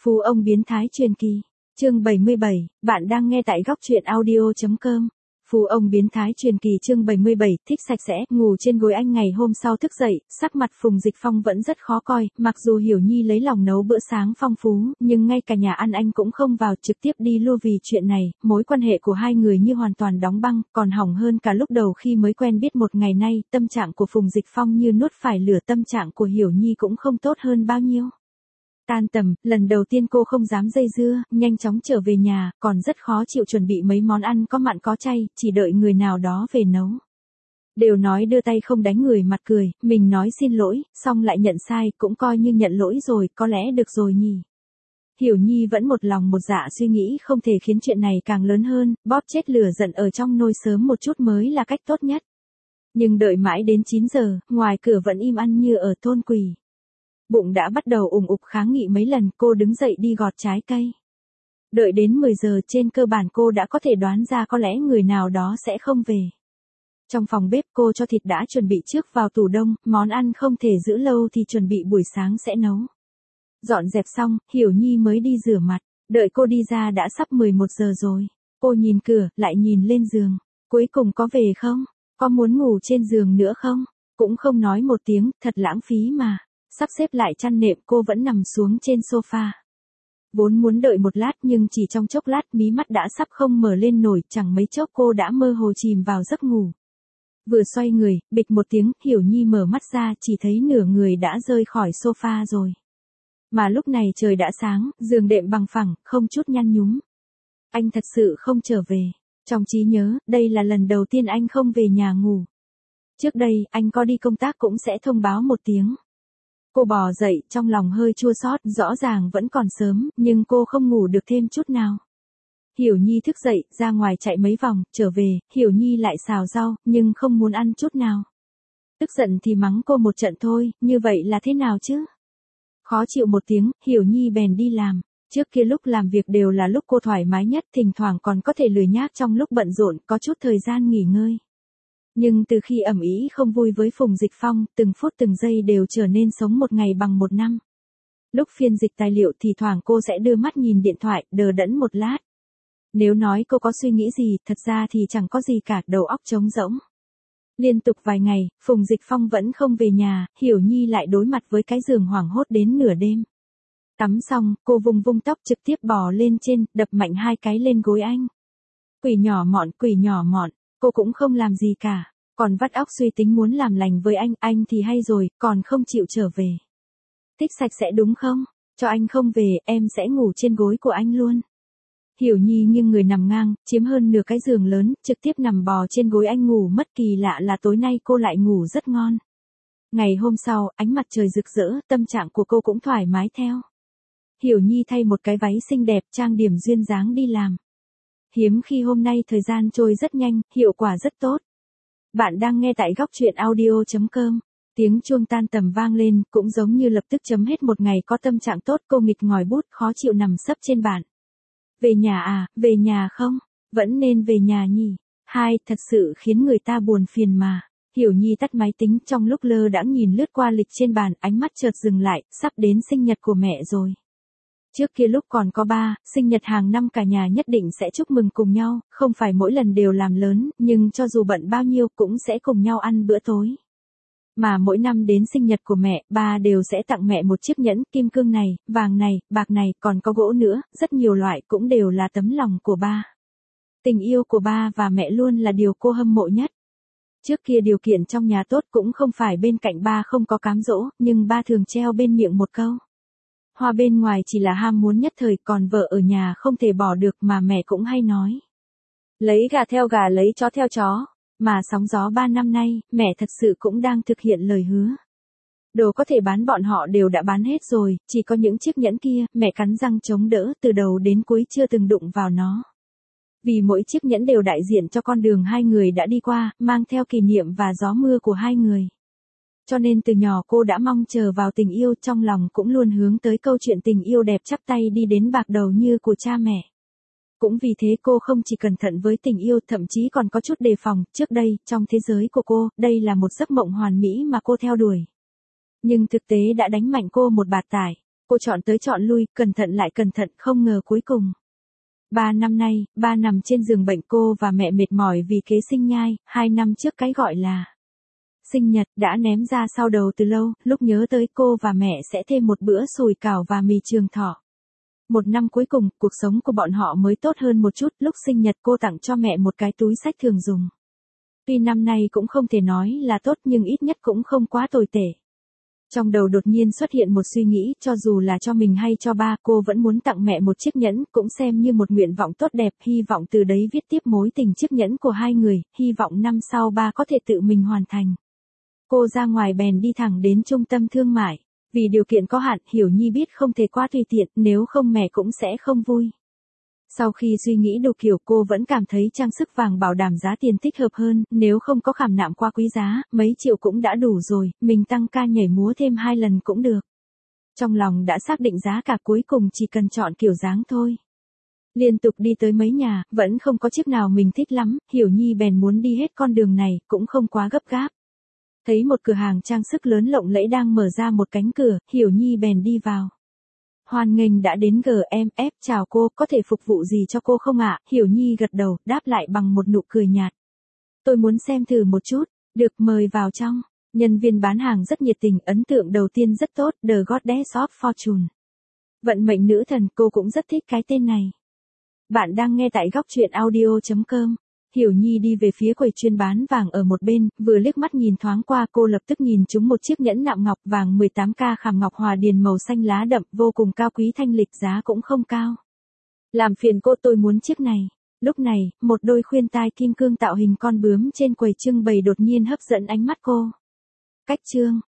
Phú ông biến thái truyền kỳ. Chương 77, bạn đang nghe tại góc truyện audio.com. Phú ông biến thái truyền kỳ chương 77, thích sạch sẽ, ngủ trên gối anh ngày hôm sau thức dậy, sắc mặt Phùng Dịch Phong vẫn rất khó coi, mặc dù Hiểu Nhi lấy lòng nấu bữa sáng phong phú, nhưng ngay cả nhà ăn anh cũng không vào, trực tiếp đi lưu vì chuyện này, mối quan hệ của hai người như hoàn toàn đóng băng, còn hỏng hơn cả lúc đầu khi mới quen biết một ngày nay, tâm trạng của Phùng Dịch Phong như nuốt phải lửa, tâm trạng của Hiểu Nhi cũng không tốt hơn bao nhiêu. Tan tầm, lần đầu tiên cô không dám dây dưa, nhanh chóng trở về nhà, còn rất khó chịu chuẩn bị mấy món ăn có mặn có chay, chỉ đợi người nào đó về nấu. Đều nói đưa tay không đánh người mặt cười, mình nói xin lỗi, xong lại nhận sai, cũng coi như nhận lỗi rồi, có lẽ được rồi nhỉ. Hiểu Nhi vẫn một lòng một dạ suy nghĩ không thể khiến chuyện này càng lớn hơn, bóp chết lửa giận ở trong nồi sớm một chút mới là cách tốt nhất. Nhưng đợi mãi đến 9 giờ, ngoài cửa vẫn im ắng như ở thôn quỷ. Bụng đã bắt đầu ủng ục kháng nghị mấy lần, cô đứng dậy đi gọt trái cây. Đợi đến 10 giờ trên cơ bản cô đã có thể đoán ra có lẽ người nào đó sẽ không về. Trong phòng bếp cô cho thịt đã chuẩn bị trước vào tủ đông, món ăn không thể giữ lâu thì chuẩn bị buổi sáng sẽ nấu. Dọn dẹp xong, Hiểu Nhi mới đi rửa mặt, đợi cô đi ra đã sắp 11 giờ rồi. Cô nhìn cửa, lại nhìn lên giường. Cuối cùng có về không? Có muốn ngủ trên giường nữa không? Cũng không nói một tiếng, thật lãng phí mà. Sắp xếp lại chăn nệm cô vẫn nằm xuống trên sofa. Vốn muốn đợi một lát nhưng chỉ trong chốc lát mí mắt đã sắp không mở lên nổi, chẳng mấy chốc cô đã mơ hồ chìm vào giấc ngủ. Vừa xoay người, bịch một tiếng, Hiểu Nhi mở mắt ra chỉ thấy nửa người đã rơi khỏi sofa rồi. Mà lúc này trời đã sáng, giường đệm bằng phẳng, không chút nhăn nhúm. Anh thật sự không trở về. Trong trí nhớ, đây là lần đầu tiên anh không về nhà ngủ. Trước đây, anh có đi công tác cũng sẽ thông báo một tiếng. Cô bò dậy, trong lòng hơi chua xót, rõ ràng vẫn còn sớm, nhưng cô không ngủ được thêm chút nào. Hiểu Nhi thức dậy, ra ngoài chạy mấy vòng, trở về, Hiểu Nhi lại xào rau, nhưng không muốn ăn chút nào. Tức giận thì mắng cô một trận thôi, như vậy là thế nào chứ? Khó chịu một tiếng, Hiểu Nhi bèn đi làm. Trước kia lúc làm việc đều là lúc cô thoải mái nhất, thỉnh thoảng còn có thể lười nhác trong lúc bận rộn, có chút thời gian nghỉ ngơi. Nhưng từ khi ầm ĩ không vui với Phùng Dịch Phong, từng phút từng giây đều trở nên sống một ngày bằng một năm. Lúc phiên dịch tài liệu thì thoảng cô sẽ đưa mắt nhìn điện thoại, đờ đẫn một lát. Nếu nói cô có suy nghĩ gì, thật ra thì chẳng có gì cả, đầu óc trống rỗng. Liên tục vài ngày, Phùng Dịch Phong vẫn không về nhà, Hiểu Nhi lại đối mặt với cái giường hoảng hốt đến nửa đêm. Tắm xong, cô vung vung tóc trực tiếp bò lên trên, đập mạnh 2 cái lên gối anh. Quỷ nhỏ mọn, cô cũng không làm gì cả. Còn vắt óc suy tính muốn làm lành với anh thì hay rồi, còn không chịu trở về. Thích sạch sẽ đúng không? Cho anh không về, em sẽ ngủ trên gối của anh luôn. Hiểu Nhi nghiêng người nằm ngang, chiếm hơn nửa cái giường lớn, trực tiếp nằm bò trên gối anh ngủ mất, kỳ lạ là tối nay cô lại ngủ rất ngon. Ngày hôm sau, ánh mặt trời rực rỡ, tâm trạng của cô cũng thoải mái theo. Hiểu Nhi thay một cái váy xinh đẹp, trang điểm duyên dáng đi làm. Hiếm khi hôm nay thời gian trôi rất nhanh, hiệu quả rất tốt. Bạn đang nghe tại góc truyện audio.com. Tiếng chuông tan tầm vang lên, cũng giống như lập tức chấm hết một ngày có tâm trạng tốt, cô nghịch ngòi bút khó chịu nằm sấp trên bàn. Về nhà à, về nhà không? Vẫn nên về nhà nhỉ? Thật sự khiến người ta buồn phiền mà. Hiểu Nhi tắt máy tính, trong lúc lơ đãng nhìn lướt qua lịch trên bàn, ánh mắt chợt dừng lại, sắp đến sinh nhật của mẹ rồi. Trước kia lúc còn có ba, sinh nhật hàng năm cả nhà nhất định sẽ chúc mừng cùng nhau, không phải mỗi lần đều làm lớn, nhưng cho dù bận bao nhiêu cũng sẽ cùng nhau ăn bữa tối. Mà mỗi năm đến sinh nhật của mẹ, ba đều sẽ tặng mẹ một chiếc nhẫn, kim cương này, vàng này, bạc này, còn có gỗ nữa, rất nhiều loại cũng đều là tấm lòng của ba. Tình yêu của ba và mẹ luôn là điều cô hâm mộ nhất. Trước kia điều kiện trong nhà tốt cũng không phải bên cạnh ba không có cám dỗ, nhưng ba thường treo bên miệng một câu. Hoa bên ngoài chỉ là ham muốn nhất thời, còn vợ ở nhà không thể bỏ được, mà mẹ cũng hay nói. Lấy gà theo gà, lấy chó theo chó. Mà sóng gió 3 năm nay, mẹ thật sự cũng đang thực hiện lời hứa. Đồ có thể bán bọn họ đều đã bán hết rồi, chỉ có những chiếc nhẫn kia, mẹ cắn răng chống đỡ, từ đầu đến cuối chưa từng đụng vào nó. Vì mỗi chiếc nhẫn đều đại diện cho con đường hai người đã đi qua, mang theo kỷ niệm và gió mưa của hai người. Cho nên từ nhỏ cô đã mong chờ vào tình yêu, trong lòng cũng luôn hướng tới câu chuyện tình yêu đẹp chắp tay đi đến bạc đầu như của cha mẹ. Cũng vì thế cô không chỉ cẩn thận với tình yêu, thậm chí còn có chút đề phòng. Trước đây, trong thế giới của cô, đây là một giấc mộng hoàn mỹ mà cô theo đuổi. Nhưng thực tế đã đánh mạnh cô một bạt tải. Cô chọn tới chọn lui, cẩn thận lại cẩn thận, không ngờ cuối cùng. 3 năm nay, ba nằm trên giường bệnh, cô và mẹ mệt mỏi vì kế sinh nhai, 2 năm trước cái gọi là sinh nhật đã ném ra sau đầu từ lâu, lúc nhớ tới cô và mẹ sẽ thêm một bữa sùi cảo và mì trường thọ. 1 năm cuối cùng, cuộc sống của bọn họ mới tốt hơn một chút, lúc sinh nhật cô tặng cho mẹ một cái túi xách thường dùng. Tuy năm nay cũng không thể nói là tốt nhưng ít nhất cũng không quá tồi tệ. Trong đầu đột nhiên xuất hiện một suy nghĩ, cho dù là cho mình hay cho ba, cô vẫn muốn tặng mẹ một chiếc nhẫn, cũng xem như một nguyện vọng tốt đẹp, hy vọng từ đấy viết tiếp mối tình chiếc nhẫn của hai người, hy vọng năm sau ba có thể tự mình hoàn thành. Cô ra ngoài bèn đi thẳng đến trung tâm thương mại. Vì điều kiện có hạn, Hiểu Nhi biết không thể quá tùy tiện, nếu không mẹ cũng sẽ không vui. Sau khi suy nghĩ đủ kiểu, cô vẫn cảm thấy trang sức vàng bảo đảm giá tiền thích hợp hơn, nếu không có khảm nạm quá quý giá, mấy triệu cũng đã đủ rồi, mình tăng ca nhảy múa thêm 2 lần cũng được. Trong lòng đã xác định giá cả, cuối cùng chỉ cần chọn kiểu dáng thôi. Liên tục đi tới mấy nhà, vẫn không có chiếc nào mình thích lắm, Hiểu Nhi bèn muốn đi hết con đường này, cũng không quá gấp gáp. Thấy một cửa hàng trang sức lớn lộng lẫy đang mở ra một cánh cửa, Hiểu Nhi bèn đi vào. Hoan nghênh đã đến GMF, chào cô, có thể phục vụ gì cho cô không ạ? Hiểu Nhi gật đầu, đáp lại bằng một nụ cười nhạt. Tôi muốn xem thử một chút, được, mời vào trong. Nhân viên bán hàng rất nhiệt tình, ấn tượng đầu tiên rất tốt, The Goddess of Fortune. Vận mệnh nữ thần, cô cũng rất thích cái tên này. Bạn đang nghe tại góc truyện audio.com. Hiểu Nhi đi về phía quầy chuyên bán vàng ở một bên, vừa liếc mắt nhìn thoáng qua, cô lập tức nhìn trúng một chiếc nhẫn nạm ngọc vàng 18K khảm ngọc hòa điền màu xanh lá đậm, vô cùng cao quý thanh lịch, giá cũng không cao. Làm phiền cô, tôi muốn chiếc này. Lúc này, một đôi khuyên tai kim cương tạo hình con bướm trên quầy trưng bày đột nhiên hấp dẫn ánh mắt cô. Cách trương,